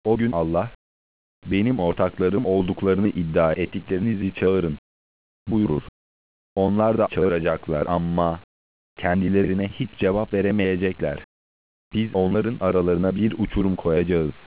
O gün Allah, benim ortaklarım olduklarını iddia ettiklerinizi çağırın buyurur. Onlar da çağıracaklar ama kendilerine hiç cevap veremeyecekler. Biz onların aralarına bir uçurum koyacağız.